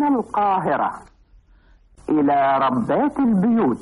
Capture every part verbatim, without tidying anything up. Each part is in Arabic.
من القاهرة إلى ربات البيوت.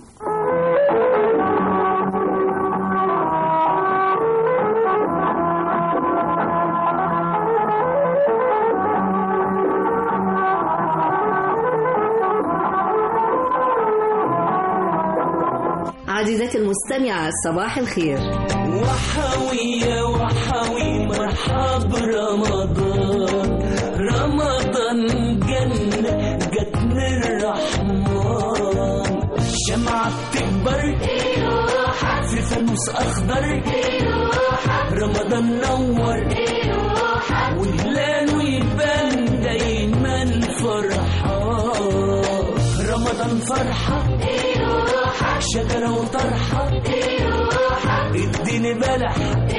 عزيزتي المستمعة صباح الخير. وحوية وحوي مرحب رمضان، رمضان جنة جت من الرحمن، شمعة بتكبر في فانوس أخضر، رمضان نور وهلاله يبان دايما فرحان، رمضان فرحة شجرة وطرحة اديني بلح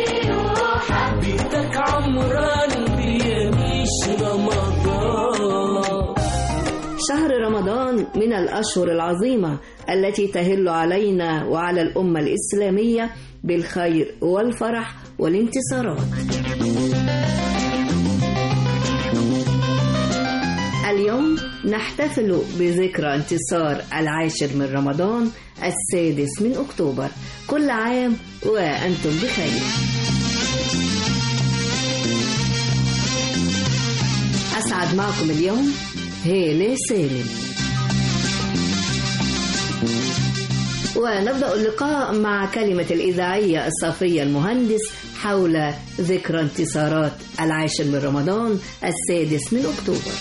بيتك عمران بيميش رمضان. شهر رمضان من الأشهر العظيمة التي تهل علينا وعلى الأمة الإسلامية بالخير والفرح والانتصارات. اليوم نحتفل بذكرى انتصار العاشر من رمضان السادس من أكتوبر. كل عام وأنتم بخير. أسعد معكم اليوم هالة سالم. ونبدأ اللقاء مع كلمة الإذاعية الصافية المهندس حول ذكرى انتصارات العاشر من رمضان السادس من أكتوبر.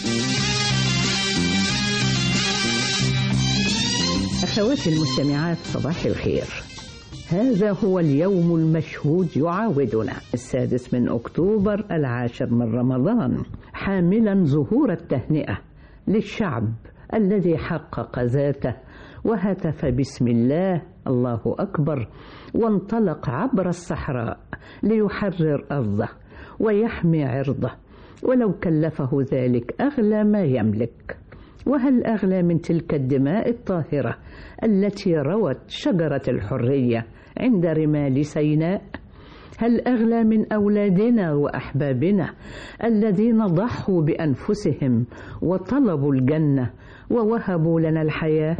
أخواتي المستمعات صباح الخير. هذا هو اليوم المشهود يعاودنا السادس من أكتوبر العاشر من رمضان، حاملا زهور التهنئة للشعب الذي حقق ذاته وهتف بسم الله الله أكبر، وانطلق عبر الصحراء ليحرر أرضه ويحمي عرضه ولو كلفه ذلك أغلى ما يملك. وهل أغلى من تلك الدماء الطاهرة التي روت شجرة الحرية عند رمال سيناء؟ هل أغلى من أولادنا وأحبابنا الذين ضحوا بأنفسهم وطلبوا الجنة ووهبوا لنا الحياة؟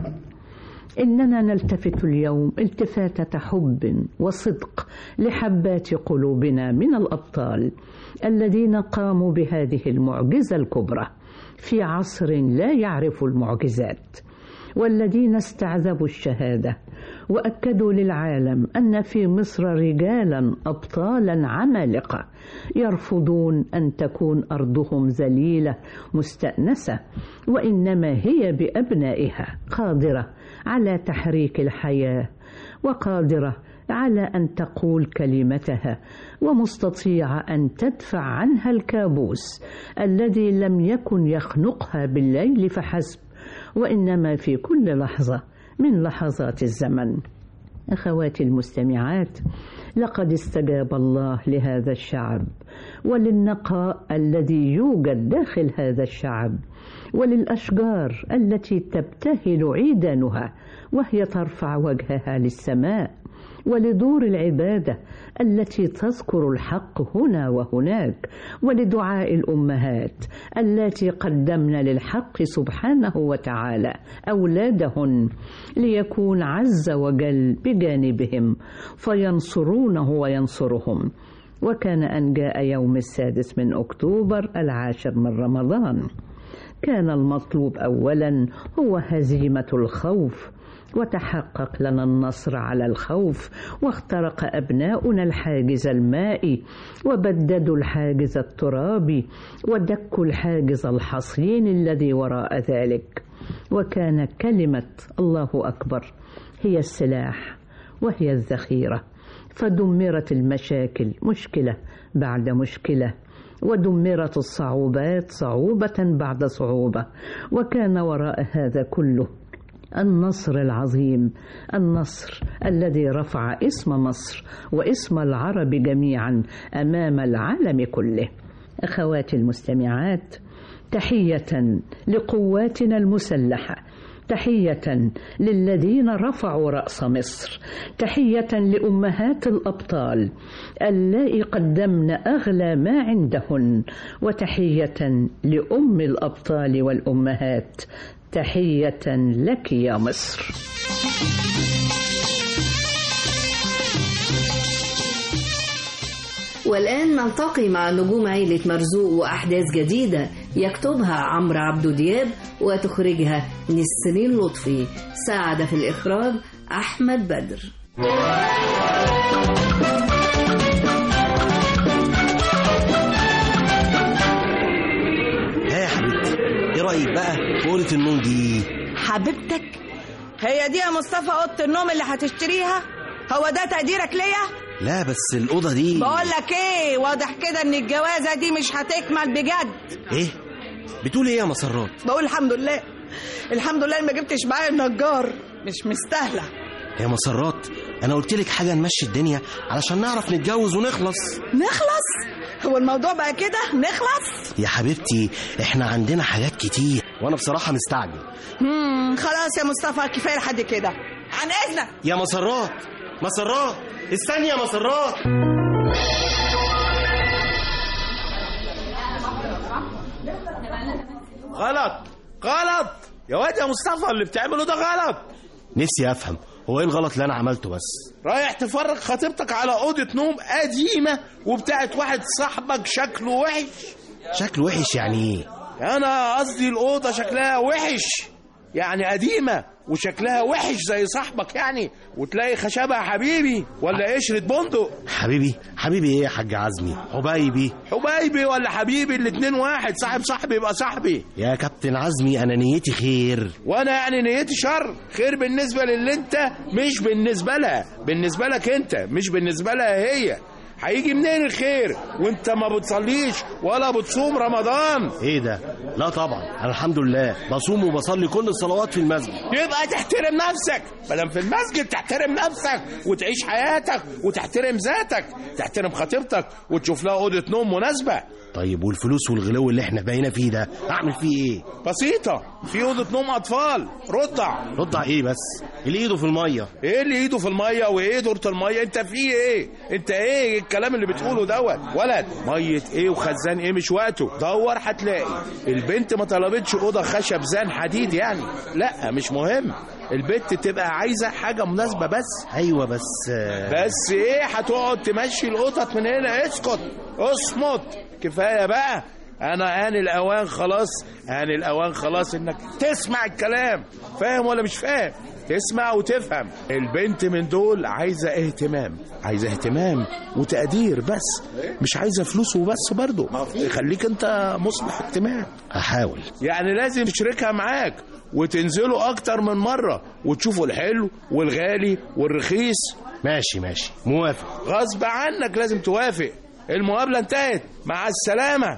إننا نلتفت اليوم التفاتة حب وصدق لحبات قلوبنا من الأبطال الذين قاموا بهذه المعجزة الكبرى في عصر لا يعرف المعجزات، والذين استعذبوا الشهادة وأكدوا للعالم أن في مصر رجالا أبطالا عمالقة يرفضون أن تكون أرضهم ذليلة مستأنسة، وإنما هي بأبنائها قادرة على تحريك الحياة، وقادرة على أن تقول كلمتها، ومستطيعة أن تدفع عنها الكابوس الذي لم يكن يخنقها بالليل فحسب، وإنما في كل لحظة من لحظات الزمن. أخواتي المستمعات، لقد استجاب الله لهذا الشعب وللنقاء الذي يوجد داخل هذا الشعب، وللأشجار التي تبتهل عيدانها وهي ترفع وجهها للسماء، ولدور العبادة التي تذكر الحق هنا وهناك، ولدعاء الأمهات التي قدمن للحق سبحانه وتعالى أولادهن ليكون عز وجل بجانبهم فينصرونه وينصرهم. وكان أن جاء يوم السادس من أكتوبر العاشر من رمضان، كان المطلوب أولا هو هزيمة الخوف، وتحقق لنا النصر على الخوف، واخترق أبناؤنا الحاجز المائي، وبددوا الحاجز الترابي، ودكوا الحاجز الحصين الذي وراء ذلك. وكان كلمة الله أكبر هي السلاح وهي الذخيرة، فدمرت المشاكل مشكلة بعد مشكلة، ودمرت الصعوبات صعوبة بعد صعوبة، وكان وراء هذا كله النصر العظيم، النصر الذي رفع اسم مصر واسم العرب جميعا أمام العالم كله. أخواتي المستمعات، تحية لقواتنا المسلحة تحية للذين رفعوا رأس مصر، تحية لأمهات الأبطال اللائي قدمن أغلى ما عندهن، وتحية لأم الأبطال والأمهات، تحية لك يا مصر. والآن نلتقي مع نجوم عيلة مرزوق وأحداث جديدة يكتبها عمرو عبدو دياب وتخرجها نسرين لطفي. ساعد في الإخراج أحمد بدر. ها يا حبيبتي، ايه رأيك بقى في أوضة النوم دي؟ حبيبتك هي دي يا مصطفى أوضة النوم اللي هتشتريها؟ هو ده تقديرك ليا؟ لا بس الأوضة دي بقول لك ايه، واضح كده ان الجوازة دي مش هتكمل بجد. ايه؟ بتقول ايه يا مسرات؟ بقول الحمد لله الحمد لله ما جبتش معايا النجار، مش مستاهلة يا مسرات. انا قلت لك حاجة نمشي الدنيا علشان نعرف نتجوز ونخلص. نخلص؟ هو الموضوع بقى كده نخلص؟ يا حبيبتي احنا عندنا حاجات كتير وانا بصراحة مستعجل. امم خلاص يا مصطفى، كفاية لحد كده، عن اذنك. يا مسرات مسرات استني يا مسرات. غلط غلط يا واد يا مصطفى، اللي بتعمله ده غلط. نفسي افهم هو ايه الغلط اللي انا عملته بس. رايح تفرج خطيبتك على اوضه نوم قديمه وبتاعت واحد صاحبك شكله وحش. شكله وحش يعني ايه؟ انا قصدي الاوضه شكلها وحش، يعني قديمه وشكلها وحش زي صاحبك يعني، وتلاقي خشبها حبيبي ولا قشرة بندق. حبيبي حبيبي ايه يا حاج عزمي؟ حبايبي حبايبي ولا حبيبي، الاتنين واحد. صاحب صاحبي يبقى صاحبي. يا كابتن عزمي انا نيتي خير. وانا يعني نيتي شر. خير بالنسبه للي انت، مش بالنسبه لها. بالنسبه لك انت مش بالنسبه لها هي. هيجي منين الخير وانت ما بتصليش ولا بتصوم رمضان؟ ايه ده؟ لا طبعا انا الحمد لله بصوم وبصلي كل الصلوات في المسجد. يبقى تحترم نفسك، مادام في المسجد تحترم نفسك وتعيش حياتك وتحترم ذاتك، تحترم خطيبتك وتشوف لها اوضه نوم مناسبه. طيب والفلوس والغلو اللي احنا بقينا فيه ده اعمل فيه ايه؟ بسيطه، في اوضه نوم اطفال. رضع. رضع ايه بس؟ اللي ايده في الميه. ايه اللي ايده في الميه وايه دورة الميه؟ انت فيه ايه؟ انت ايه الكلام اللي بتقوله دوت؟ ولد ميه ايه وخزان ايه؟ مش وقته. دور هتلاقي. البنت ما طلبتش اوضه خشب زان حديد يعني، لا مش مهم. البنت تبقى عايزه حاجه مناسبه بس. ايوه بس بس ايه؟ هتقعد تمشي القطط من هنا؟ اسكت اصمت، كفايه بقى. انا آن الاوان خلاص، آن الاوان خلاص انك تسمع الكلام. فاهم ولا مش فاهم؟ تسمع وتفهم. البنت من دول عايزه اهتمام، عايزه اهتمام وتقدير بس، مش عايزه فلوس وبس. برضو خليك انت مصلح اجتماع. هحاول. يعني لازم تشاركها معاك وتنزلوا اكتر من مره وتشوفوا الحلو والغالي والرخيص. ماشي ماشي موافق. غصب عنك لازم توافق. المقابله انتهت، مع السلامه.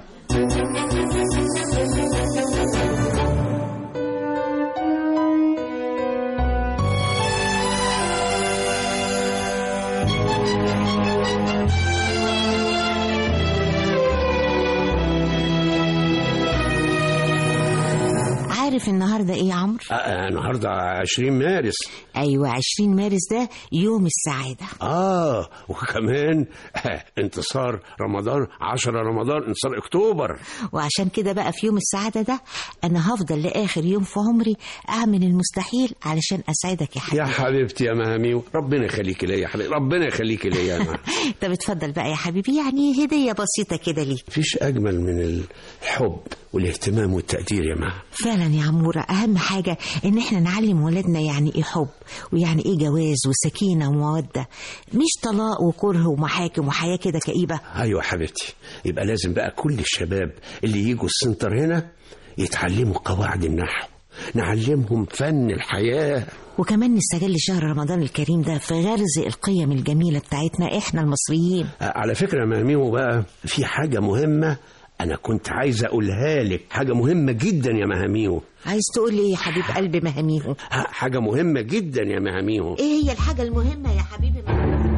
عارف النهارده ايه يا عمرو؟ آه النهارده عشرين مارس. ايوه عشرين مارس ده يوم السعاده. اه وكمان آه انتصار رمضان، عشرة رمضان انتصار اكتوبر. وعشان كده بقى في يوم السعاده ده انا هفضل لاخر يوم في عمري اعمل المستحيل علشان اسعدك يا حبيبي. يا حبيبتي يا مهاميو، ربنا يخليكي ليا يا حبيبي، ربنا يخليكي ليا انا. طب اتفضل بقى يا حبيبي، يعني هديه بسيطه كده ليك. مفيش اجمل من الحب والاهتمام والتقدير يا مها. فعلا يا عموره، اهم حاجه ان احنا نعلم ولادنا يعني ايه حب ويعني ايه جواز وسكينه وموده، مش طلاق وكره ومحاكم وحياه كده كئيبه. ايوه حبيبتي، يبقى لازم بقى كل الشباب اللي يجوا السنتر هنا يتعلموا قواعد النحو، نعلمهم فن الحياه، وكمان نستغل شهر رمضان الكريم ده في غرز القيم الجميله بتاعتنا احنا المصريين. على فكره يا مهاميو بقى في حاجه مهمه أنا كنت عايز أقولها لك، حاجة مهمة جدا يا مهاميو. عايز تقول لي يا حبيب قلبي مهاميو؟ حاجة مهمة جدا يا مهاميو. إيه هي الحاجة المهمة يا حبيبي مهاميو؟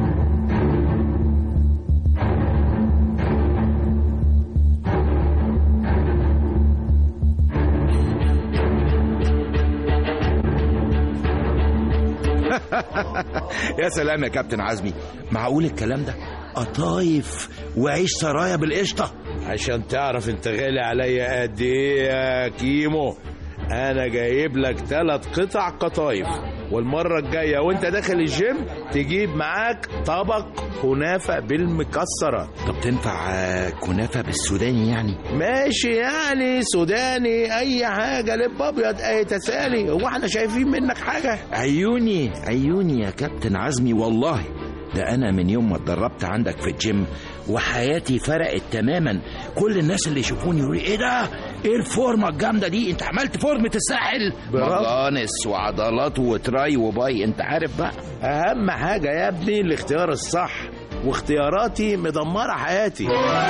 يا سلام يا كابتن عزمي، معقول الكلام ده؟ قطايف وعيش سرايا بالقشطه؟ عشان تعرف انت غالي عليا قد ايه يا كيمو، انا جايب لك ثلاث قطع قطايف، والمره الجايه وانت داخل الجيم تجيب معاك طبق كنافه بالمكسرات. طب تنفع كنافه بالسوداني يعني؟ ماشي يعني سوداني اي حاجه، لب ابيض اي تسالي، هو احنا شايفين منك حاجه؟ عيوني عيوني يا كابتن عزمي، والله ده انا من يوم ما اتدربت عندك في الجيم وحياتي فرقت تماما. كل الناس اللي يشوفوني يقولوا ايه ده، ايه الفورمه الجامده دي، انت عملت فورمه الساحل؟ مجانس وعضلات وتراي وباي، انت عارف بقى. اهم حاجه يا ابني الاختيار الصح، واختياراتي مدمره حياتي.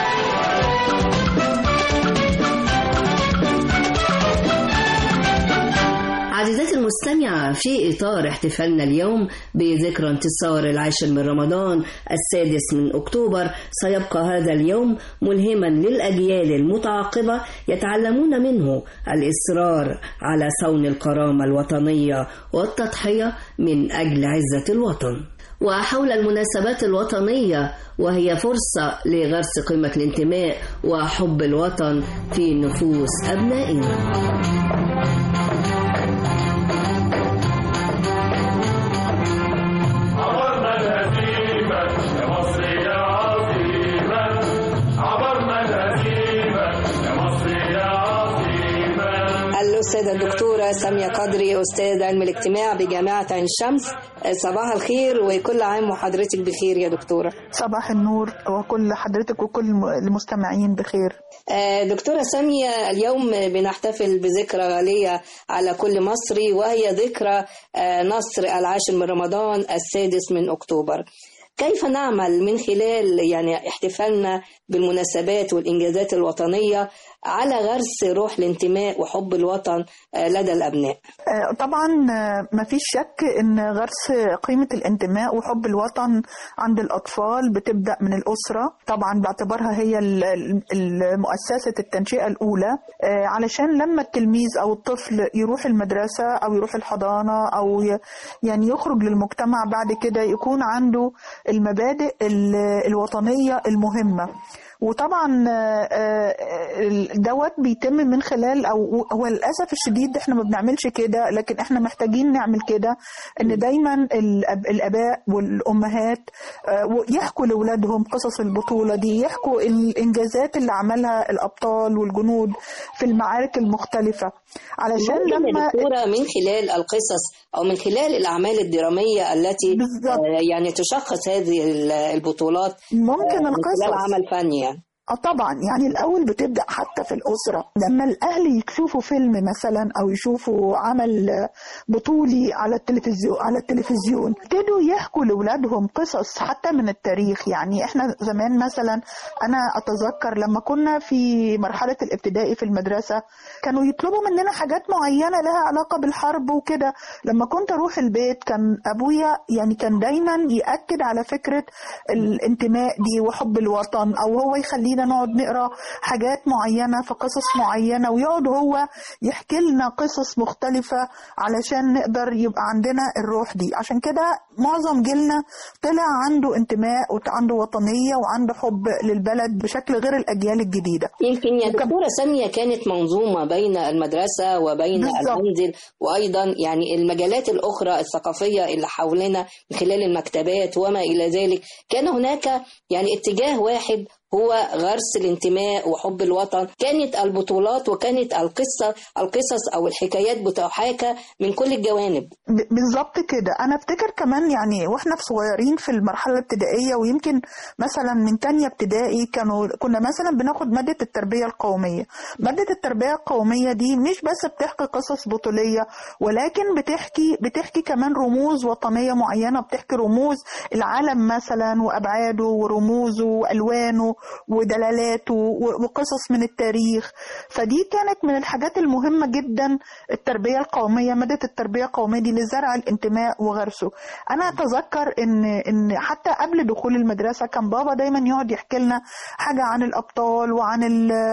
عزيزاتي المستمعة، في إطار احتفالنا اليوم بذكرى انتصار العاشر من رمضان السادس من أكتوبر، سيبقى هذا اليوم ملهما للأجيال المتعاقبة يتعلمون منه الإصرار على صون الكرامة الوطنية والتضحية من أجل عزة الوطن. وحول المناسبات الوطنية، وهي فرصة لغرس قيمة الانتماء وحب الوطن في نفوس أبنائنا. الأستاذة الدكتورة سامية قدري، أستاذ علم الاجتماع بجامعة عين شمس، صباح الخير وكل عام وحضرتك بخير يا دكتورة. صباح النور وكل حضرتك وكل المستمعين بخير. دكتورة سامية، اليوم بنحتفل بذكرى غالية على كل مصري، وهي ذكرى نصر العاشر من رمضان السادس من أكتوبر. كيف نعمل من خلال يعني احتفالنا بالمناسبات والإنجازات الوطنية على غرس روح الانتماء وحب الوطن لدى الأبناء؟ طبعا ما فيش شك ان غرس قيمة الانتماء وحب الوطن عند الأطفال بتبدأ من الأسرة، طبعا باعتبارها هي المؤسسة التنشئة الأولى، علشان لما التلميذ أو الطفل يروح المدرسة أو يروح الحضانة أو يعني يخرج للمجتمع بعد كده يكون عنده المبادئ الوطنية المهمة. وطبعا دوت بيتم من خلال، او هو للاسف الشديد احنا ما بنعملش كده، لكن احنا محتاجين نعمل كده، ان دايما الاباء والامهات يحكوا لاولادهم قصص البطوله دي، يحكوا الانجازات اللي عملها الابطال والجنود في المعارك المختلفه، علشان لما دكتورة من خلال القصص او من خلال الاعمال الدراميه التي بالزبط. يعني تشخص هذه البطولات ممكن القصص عمل فني. اه طبعا، يعني الاول بتبدا حتى في الاسره، لما الاهل يشوفوا فيلم مثلا او يشوفوا عمل بطولي على التلفزيون على التلفزيون ابتدوا يحكوا لاولادهم قصص حتى من التاريخ. يعني احنا زمان مثلا انا اتذكر لما كنا في مرحله الابتدائي في المدرسه كانوا يطلبوا مننا حاجات معينه لها علاقه بالحرب وكده، لما كنت اروح البيت كان ابويا يعني كان دايما ياكد على فكره الانتماء دي وحب الوطن، او هو يخلينا نقعد نقرا حاجات معينه في قصص معينه، ويقعد هو يحكي لنا قصص مختلفه علشان نقدر يبقى عندنا الروح دي. عشان كده معظم جيلنا طلع عنده انتماء وعنده وطنيه وعنده حب للبلد بشكل غير الاجيال الجديده. يمكن يا دكتوره ساميه كانت منظومه بين المدرسه وبين بالزبط. المنزل، وايضا يعني المجالات الاخرى الثقافيه اللي حولنا من خلال المكتبات وما الى ذلك، كان هناك يعني اتجاه واحد هو غرس الانتماء وحب الوطن. كانت البطولات وكانت القصة القصص أو الحكايات بتحاكى من كل الجوانب. بالظبط كده. أنا أفتكر كمان يعني وإحنا في صغيرين في المرحلة الابتدائية، ويمكن مثلا من تانية ابتدائي كانوا كنا مثلا بناخد مادة التربية القومية. مادة التربية القومية دي مش بس بتحكي قصص بطولية، ولكن بتحكي بتحكي كمان رموز وطنية معينة، بتحكي رموز العالم مثلا وأبعاده ورموزه وألوانه ودلالات وقصص من التاريخ. فدي كانت من الحاجات المهمة جدا، التربية القومية، مادة التربية القومية دي لزرع الانتماء وغرسه. أنا أتذكر إن إن حتى قبل دخول المدرسة كان بابا دايما يقعد يحكي لنا حاجة عن الأبطال وعن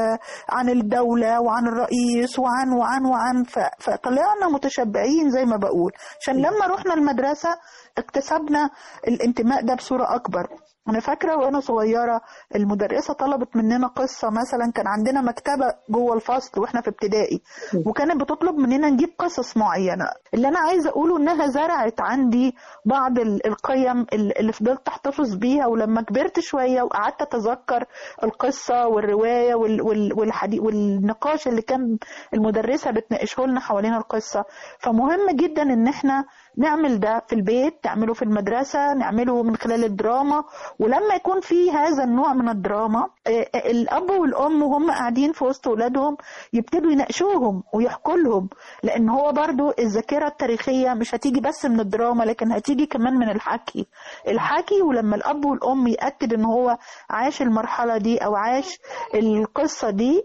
عن الدولة وعن الرئيس وعن وعن وعن فطلعنا متشبعين زي ما بقول، عشان لما رحنا المدرسة اكتسبنا الانتماء ده بصورة أكبر. أنا فاكرة وأنا صغيرة المدرسة طلبت مننا قصة، مثلا كان عندنا مكتبة جوه الفصل وإحنا في ابتدائي، وكانت بتطلب مننا نجيب قصص معينة. اللي أنا عايزة أقوله إنها زرعت عندي بعض القيم اللي فضلت أحتفظ بيها، ولما كبرت شوية وقعدت أتذكر القصة والرواية والحديث والنقاش اللي كان المدرسة بتناقشه لنا حوالين القصة. فمهم جدا إن إحنا نعمل ده في البيت، نعمله في المدرسة، نعمله من خلال الدراما. ولما يكون في هذا النوع من الدراما، الأب والأم وهم قاعدين في وسط أولادهم يبتدوا يناقشوهم ويحكوا لهم، لأن هو برضو الذاكرة التاريخية مش هتيجي بس من الدراما، لكن هتيجي كمان من الحكي الحكي ولما الأب والأم يأكد إن هو عاش المرحلة دي أو عاش القصة دي،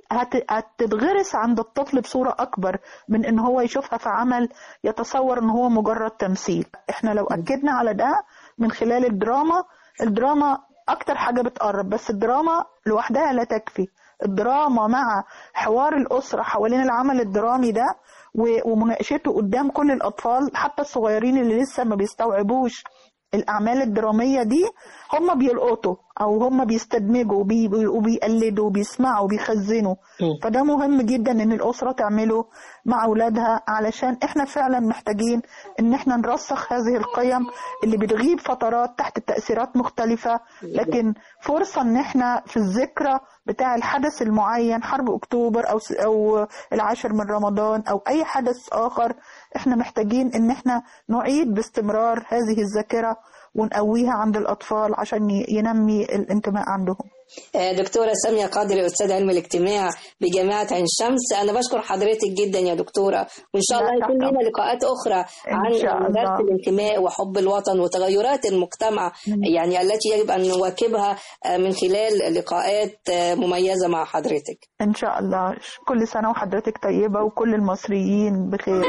هتتغرس عند الطفل بصورة أكبر من إن هو يشوفها في عمل يتصور إن هو مجرد تمثيل. إحنا لو أكدنا على ده من خلال الدراما، الدراما أكتر حاجة بتقرب، بس الدراما لوحدها لا تكفي. الدراما مع حوار الأسرة حوالين العمل الدرامي ده ومناقشته قدام كل الأطفال حتى الصغيرين اللي لسه ما بيستوعبوش الأعمال الدرامية دي، هم بيلقطوا أو هم بيستدمجوا وبيقلدوا وبيسمعوا وبيخزنوا. فده مهم جدا إن الأسرة تعمله مع أولادها، علشان إحنا فعلا محتاجين إن إحنا نرسخ هذه القيم اللي بتغيب فترات تحت تأثيرات مختلفة، لكن فرصة إن إحنا في الذكرى بتاع الحدث المعين، حرب أكتوبر أو أو العاشر من رمضان أو أي حدث آخر، إحنا محتاجين إن إحنا نعيد باستمرار هذه الذاكرة ونقويها عند الأطفال عشان ينمي الانتماء عندهم. دكتورة سامية قادري، أستاذ علم الاجتماع بجامعة عين شمس، أنا بشكر حضرتك جدا يا دكتورة، وإن شاء الله يكون لنا لقاءات أخرى عن مدرسة الانتماء وحب الوطن وتغيرات المجتمع يعني التي يجب أن نواكبها من خلال لقاءات مميزة مع حضرتك إن شاء الله. كل سنة وحضرتك طيبة وكل المصريين بخير.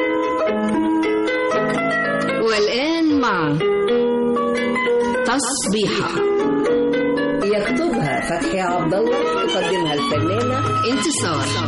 والآن مع تصبيحة يكتبها فتحي عبد الله، تقدمها الفنانة انتصار.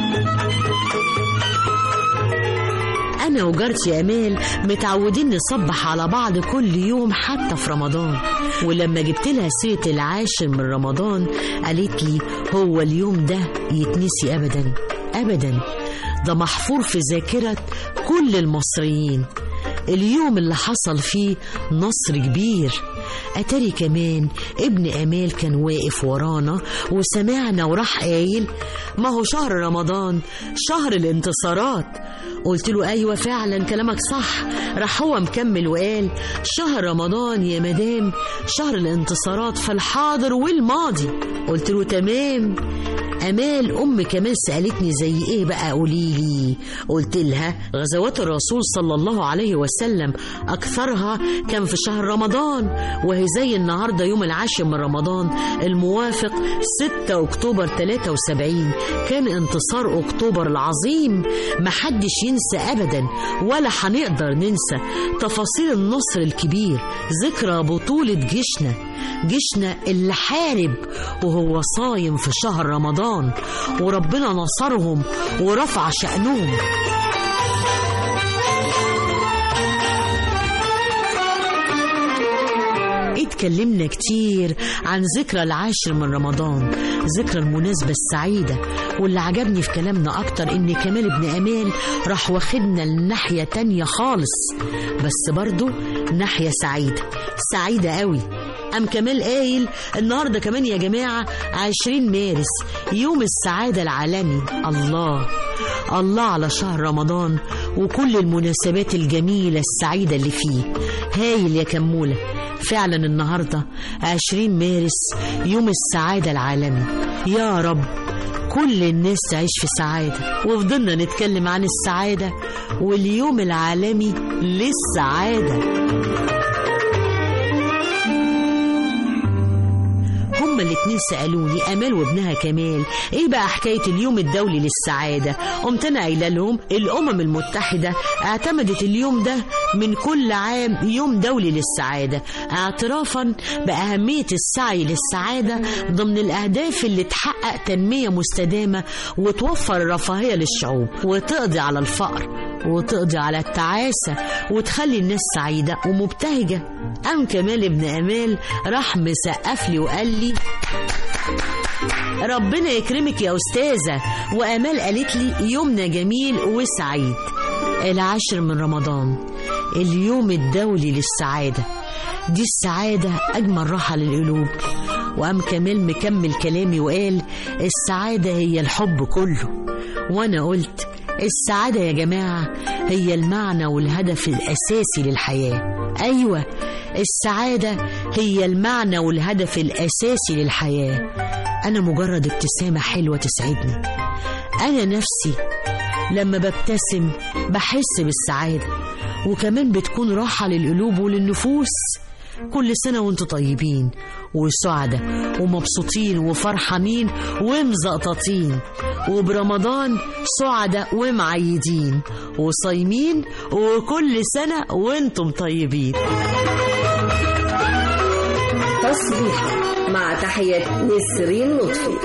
أنا وجارتي أمال متعودين نصبح على بعض كل يوم حتى في رمضان، ولما جبت لها سيرة العاشر من رمضان قالت لي هو اليوم ده يتنسي أبدا أبدا، ده محفور في ذاكرة كل المصريين، اليوم اللي حصل فيه نصر كبير. أتاري كمان ابن أمال كان واقف ورانا وسمعنا وراح قايل ما هو شهر رمضان شهر الانتصارات. قلت له أيوة فعلا كلامك صح. راح هو مكمل وقال شهر رمضان يا مدام شهر الانتصارات في الحاضر والماضي. قلت له تمام. أمال أم كمان سألتني زي إيه بقى قوليلي. قلت لها غزوات الرسول صلى الله عليه وسلم أكثرها كان في شهر رمضان، وهي زي النهاردة يوم العاشر من رمضان الموافق ستة أكتوبر ثلاثة وسبعين كان انتصار أكتوبر العظيم، محدش ينسى أبدا ولا هنقدر ننسى تفاصيل النصر الكبير، ذكرى بطولة جيشنا جيشنا اللي حارب وهو صايم في شهر رمضان، وربنا نصرهم ورفع شأنهم. اتكلمنا كتير عن ذكرى العاشر من رمضان، ذكرى المناسبة السعيدة، واللي عجبني في كلامنا أكتر إن كمال ابن أمال راح واخدنا لناحية تانية خالص، بس برضو ناحية سعيدة سعيدة قوي. أم كمال قايل النهاردة كمان يا جماعة عشرين مارس يوم السعادة العالمي. الله الله على شهر رمضان وكل المناسبات الجميلة السعيدة اللي فيه. هايل يا كمولة، فعلا النهاردة عشرين مارس يوم السعادة العالمي. يا رب كل الناس تعيش في سعادة. وفضلنا نتكلم عن السعادة واليوم العالمي للسعادة. هم هما الاتنين سألوني أمال وابنها كمال إيه بقى حكاية اليوم الدولي للسعادة. قمت أنا قايلة لهم الأمم المتحدة اعتمدت اليوم ده من كل عام يوم دولي للسعادة، اعترافا بأهمية السعي للسعادة ضمن الأهداف اللي تحقق تنمية مستدامة وتوفر الرفاهية للشعوب وتقضي على الفقر وتقضي على التعاسة وتخلي الناس سعيدة ومبتهجة. قام كمال ابن أمال راح مسقف لي وقال لي ربنا يكرمك يا أستاذة. وأمال قالت لي يومنا جميل وسعيد. العاشر من رمضان اليوم الدولي للسعادة، دي السعادة أجمل راحة للقلوب. وقام كمال مكمل كلامي وقال السعادة هي الحب كله. وأنا قلت السعادة يا جماعة هي المعنى والهدف الأساسي للحياة. أيوة، السعادة هي المعنى والهدف الأساسي للحياة. أنا مجرد ابتسامة حلوة تسعدني. أنا نفسي لما ببتسم بحس بالسعادة، وكمان بتكون راحة للقلوب وللنفوس. كل سنة وانتم طيبين وسعدة ومبسوطين وفرحانين ومزقططين، وبرمضان سعدة ومعيدين وصايمين، وكل سنة وانتم طيبين. تصبيح مع تحية نسرين لطفي.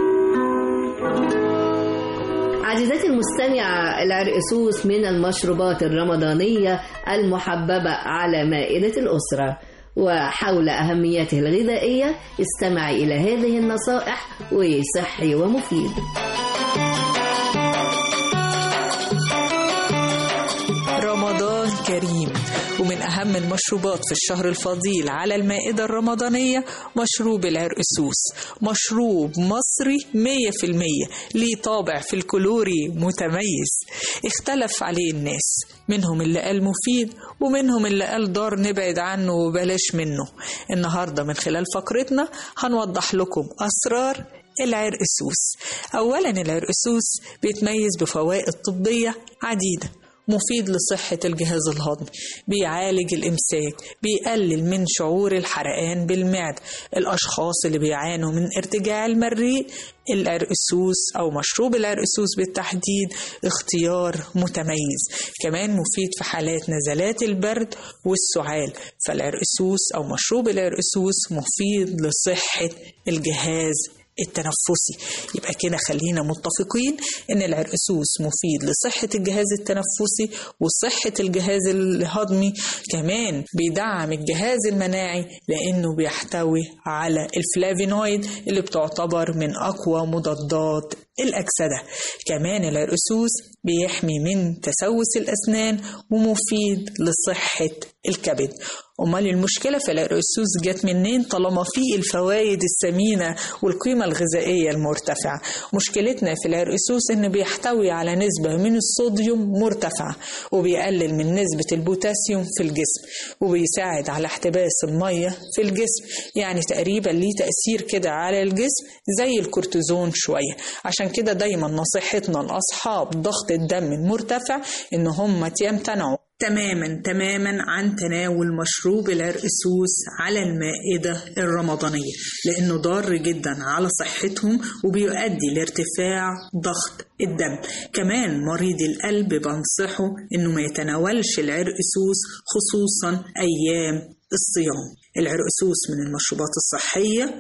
عزيزاتي المستمعة، العرقسوس من المشروبات الرمضانية المحببة على مائدة الأسرة، وحول أهميته الغذائية استمعي إلى هذه النصائح وصحي ومفيد. رمضان كريم، ومن أهم المشروبات في الشهر الفضيل على المائدة الرمضانية مشروب العرقسوس. مشروب مصري مية في المية، ليه طابع في الكلوري متميز. اختلف عليه الناس، منهم اللي قال مفيد ومنهم اللي قال ضار نبعد عنه وبلاش منه. النهاردة من خلال فقرتنا هنوضح لكم أسرار العرقسوس. أولا، العرقسوس بيتميز بفوائد طبية عديدة. مفيد لصحة الجهاز الهضمي، بيعالج الإمساك، بيقلل من شعور الحرقان بالمعدة. الأشخاص اللي بيعانوا من ارتجاع المريء، العرقسوس أو مشروب العرقسوس بالتحديد اختيار متميز. كمان مفيد في حالات نزلات البرد والسعال، فالعرقسوس أو مشروب العرقسوس مفيد لصحة الجهاز التنفسي. يبقى كده خلينا متفقين ان العرقسوس مفيد لصحة الجهاز التنفسي وصحة الجهاز الهضمي. كمان بيدعم الجهاز المناعي لانه بيحتوي على الفلافينويد اللي بتعتبر من اقوى مضادات الأكسدة. كمان العرقسوس بيحمي من تسوس الأسنان ومفيد لصحة الكبد. أمال المشكلة في العرقسوس جت منين طالما فيه الفوائد الثمينة والقيمة الغذائية المرتفعة؟ مشكلتنا في العرقسوس إنه بيحتوي على نسبة من الصوديوم مرتفعة، وبيقلل من نسبة البوتاسيوم في الجسم، وبيساعد على احتباس المية في الجسم. يعني تقريبا ليه تأثير كده على الجسم زي الكورتيزون شوية. عشان كده دايما نصيحتنا لأصحاب ضغط الدم المرتفع إن هم يمتنعوا تماما تماما عن تناول مشروب العرقسوس على المائدة الرمضانية، لأنه ضار جدا على صحتهم وبيؤدي لارتفاع ضغط الدم. كمان مريض القلب بنصحه إنه ما يتناولش العرقسوس خصوصا أيام الصيام. العرقسوس من المشروبات الصحية،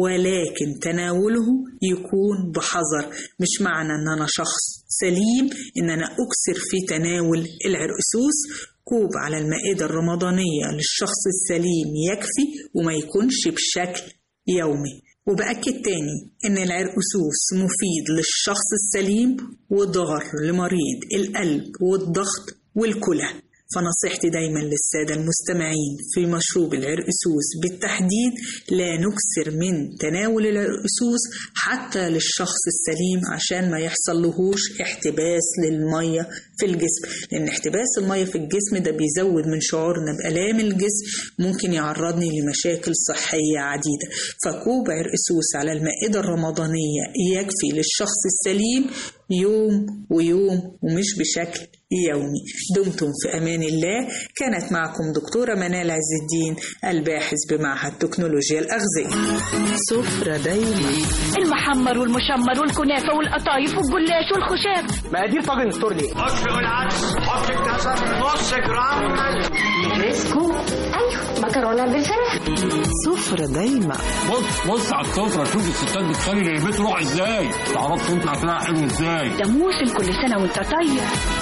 ولكن تناوله يكون بحذر. مش معنى ان انا شخص سليم ان انا اكثر في تناول العرقسوس. كوب على المائدة الرمضانية للشخص السليم يكفي، وما يكونش بشكل يومي. وبأكد تاني ان العرقسوس مفيد للشخص السليم وضار لمريض القلب والضغط والكلى. فنصيحتي دايما للسادة المستمعين في مشروب العرقسوس بالتحديد لا نكثر من تناول العرقسوس حتى للشخص السليم عشان ما يحصل لهوش احتباس للمية في الجسم، لأن احتباس المية في الجسم ده بيزود من شعورنا بآلام الجسم، ممكن يعرضني لمشاكل صحية عديدة. فكوب عرقسوس على المائدة الرمضانية يكفي للشخص السليم يوم ويوم ومش بشكل يومي. دمتم في أمان الله. كانت معكم دكتورة منال عز الدين الباحث بمعهد تكنولوجيا الأغذية. سفرة دايما. المحمر والمشمر والكنافة والقطايف والجلاش والخشاب. مقادير طاجن التورلي. حط والعدس، حط الكسر نص جرام ملح. نجريسكو. أيوه مكرونة بالفراخ. سفرة دايما. بص بص على السفرة، شوف الستات بتخلي البيت روح ازاي، تعرف تطلع فيها حلو ازاي. ده موسم كل سنة وانت طيب.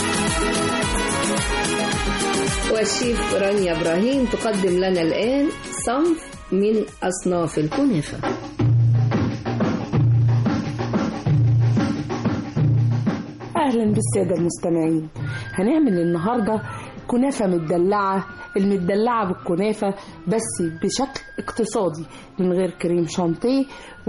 والشيف رانيا إبراهيم تقدم لنا الآن صنف من أصناف الكنافة. أهلا بالسادة المستمعين. هنعمل النهاردة كنافة مدلعة، المدلعة بالكنافة بس بشكل اقتصادي، من غير كريم شانتيه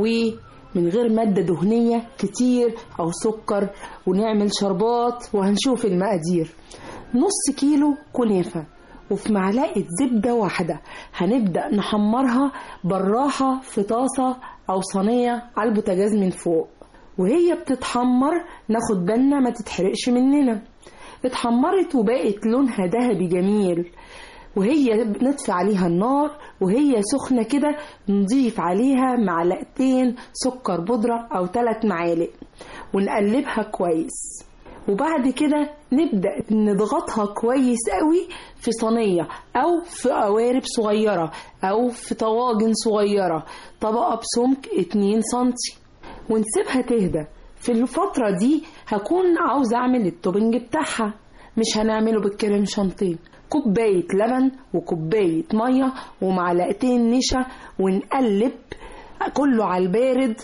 ومن غير مادة دهنية كتير أو سكر، ونعمل شربات. وهنشوف المقادير: نص كيلو كنافة، وفي معلقة زبدة واحدة هنبدأ نحمرها بالراحة في طاسة أو صينية على البوتاجاز من فوق، وهي بتتحمر ناخد بالنا ما تتحرقش مننا. اتحمرت وبقت لونها ذهبي جميل، وهي نطفي عليها النار وهي سخنة كده نضيف عليها معلقتين سكر بودرة أو ثلاث معالق ونقلبها كويس. وبعد كده نبدأ نضغطها كويس قوي في صينية أو في قوارب صغيرة أو في طواجن صغيرة، طبقة بسمك اتنين سنتي، ونسيبها تهدى. في الفترة دي هكون عاوز أعمل التوبنج بتاعها، مش هنعمله بالكريم شانتيه. كوباية لبن وكوباية مية ومعلقتين نشا، ونقلب كله على البارد،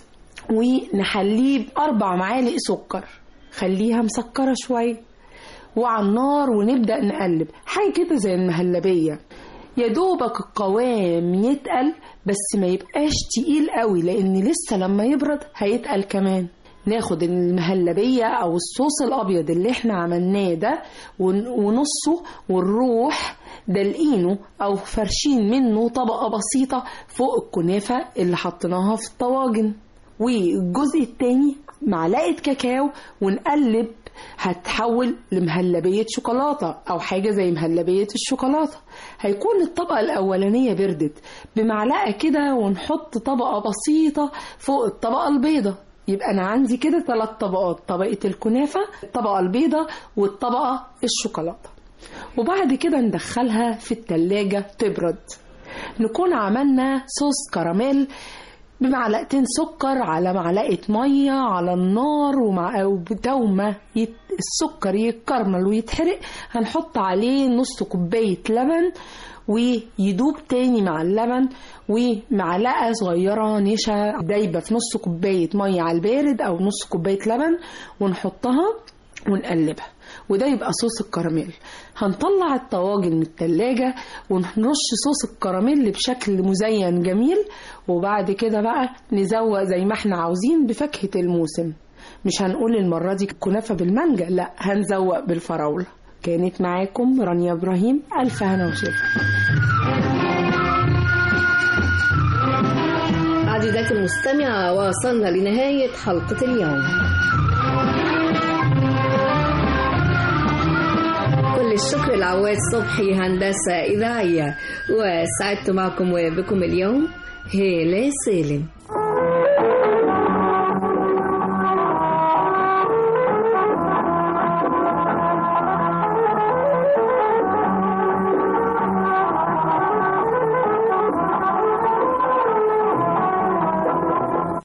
ونحليه بأربع معالق سكر، خليها مسكرة شوية وعلى النار، ونبدأ نقلب حاجة كده زي المهلبية، يا دوبك القوام يتقل بس ما يبقاش تقيل قوي، لأن لسه لما يبرد هيتقل كمان. ناخد المهلبية أو الصوص الأبيض اللي احنا عملناه ده ونصه، ونروح دلقينه أو فرشين منه طبقة بسيطة فوق الكنافة اللي حطيناها في الطواجن. والجزء التاني معلقة كاكاو، ونقلب، هتحول لمهلبية شوكولاتة أو حاجة زي مهلبية الشوكولاتة. هيكون الطبقة الأولانية بردت بمعلقة كده، ونحط طبقة بسيطة فوق الطبقة البيضة. يبقى أنا عندي كده ثلاث طبقات: طبقة الكنافة، الطبقة البيضة، والطبقة الشوكولاتة. وبعد كده ندخلها في التلاجة تبرد. نكون عملنا صوص كراميل بمعلقتين سكر على معلقة مية على النار، ومع أو بتومة يت... السكر يتكرمل ويتحرق، هنحط عليه نص كوباية لبن ويدوب تاني مع اللبن، ومعلقة صغيرة نشا دايبة في نص كوباية مية على البارد أو نص كوباية لبن، ونحطها ونقلبها، وده يبقى صوص الكراميل. هنطلع الطواجن من التلاجة ونرش صوص الكراميل بشكل مزين جميل، وبعد كده بقى نزوق زي ما احنا عاوزين بفاكهة الموسم. مش هنقول المرة دي كنافة بالمانجا، لا، هنزوق بالفراولة. كانت معاكم رانيا إبراهيم، ألف هنا وشفا. عزيزاتي المستمعة، وصلنا لنهاية حلقة اليوم. كل الشكر لعواد صبحي هندسة إذاعية، وسعدت معكم وبكم اليوم هالة سالم.